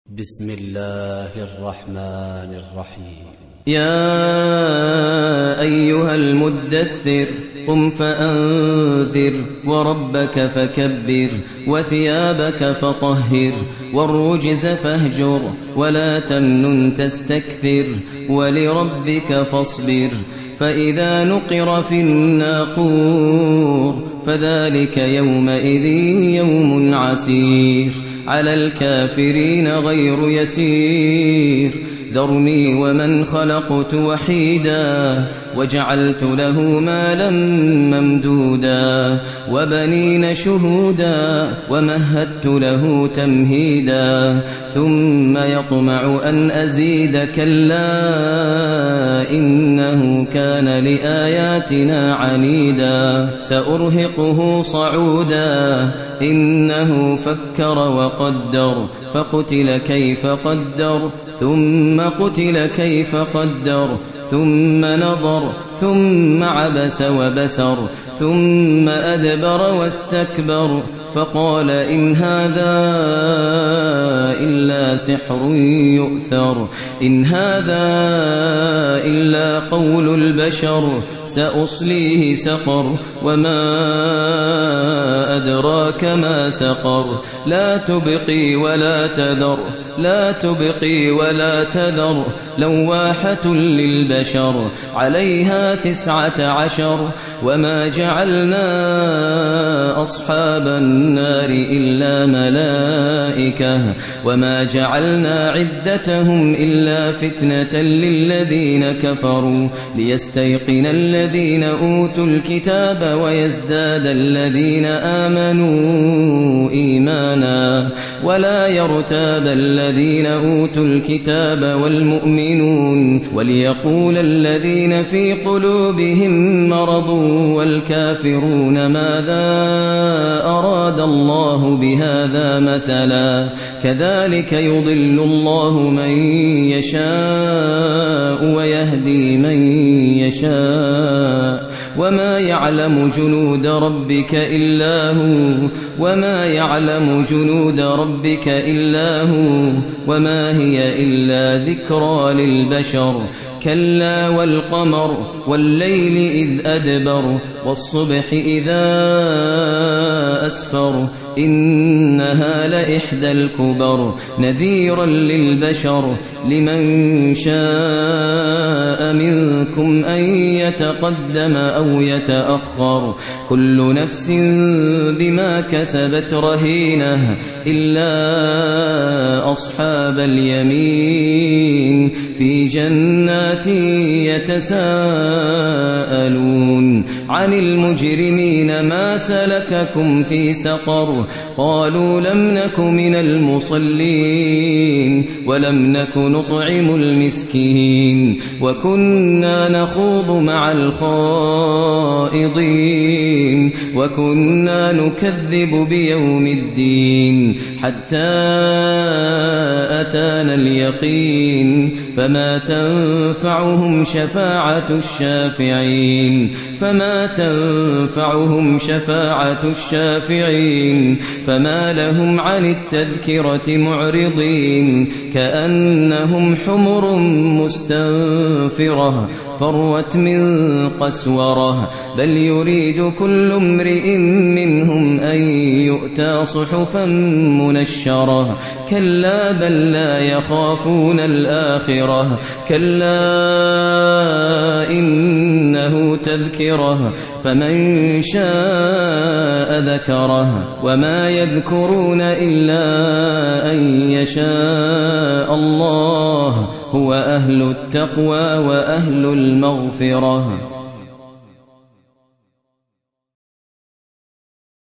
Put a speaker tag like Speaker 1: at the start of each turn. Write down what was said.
Speaker 1: بسم الله الرحمن الرحيم.
Speaker 2: يا أيها المدثر قم فأنذر وربك فكبر وثيابك فطهر والرجز فاهجر ولا تمنن تستكثر ولربك فاصبر فإذا نقر في الناقور فذلك يومئذ يوم عسير على الكافرين غير يسير ذرني ومن خلقت وحيدا وجعلت له مالا ممدودا وبنين شهودا ومهدت له تمهيدا ثم يطمع أن أزيد كلا إنه كان لآياتنا عنيدا سأرهقه صعودا إنه فكر وقدر فقتل كيف قدر ثم قتل كيف قدر ثم نظر ثم عبس وبسر ثم أدبر واستكبر فقال إن هذا إلا سحر يؤثر إن هذا إلا قول البشر سأصليه سقر وما أدراك ما سقر لا تبقي ولا تذر لا تبقي ولا تذر لواحة للبشر عليها 19 وما جعلنا أصحاب النار إلا ملائكة وما جعلنا عدتهم إلا فتنة للذين كفروا ليستيقن الذين أوتوا الكتاب ويزداد الذين آمنوا إيمانا ولا يرتاب الذين أوتوا الكتاب والمؤمنون وليقول الذين في قلوبهم مرض والكافرون ماذا أراد الله بهذا مثلا كذلك يضل الله من يشاء ويهدي من يشاء وما يعلم جنود ربك إلا هو وما يعلم جنود ربك إلا هو وما هي إلا ذكرى للبشر كلا والقمر والليل إذ أدبر والصبح إذا أسفر إنها لإحدى الكبر نذيرا للبشر لمن شاء منكم أن يتقدم أو يتأخر كل نفس بما كسبت رهينة إلا أصحاب اليمين في جنات يتساءلون عن المجرمين ما سلككم في سقر قالوا لم نك من المصلين ولم نك نطعم المسكين وكنا نخوض مع الخائضين وكنا نكذب بيوم الدين حتى أتانا اليقين فما تنفعهم شفاعة الشافعين فما لهم عن التذكرة معرضين كأنهم حمر مستنفرة فروت من قسورة بل يريد كل امرئ منهم أن يؤتى صحفا منشرة كلا بل لا يخافون الآخرة كلا إنه تذكرة فمن شاء ذكره وما يذكرون إلا أن يشاء الله هو أهل التقوى وأهل المغفرة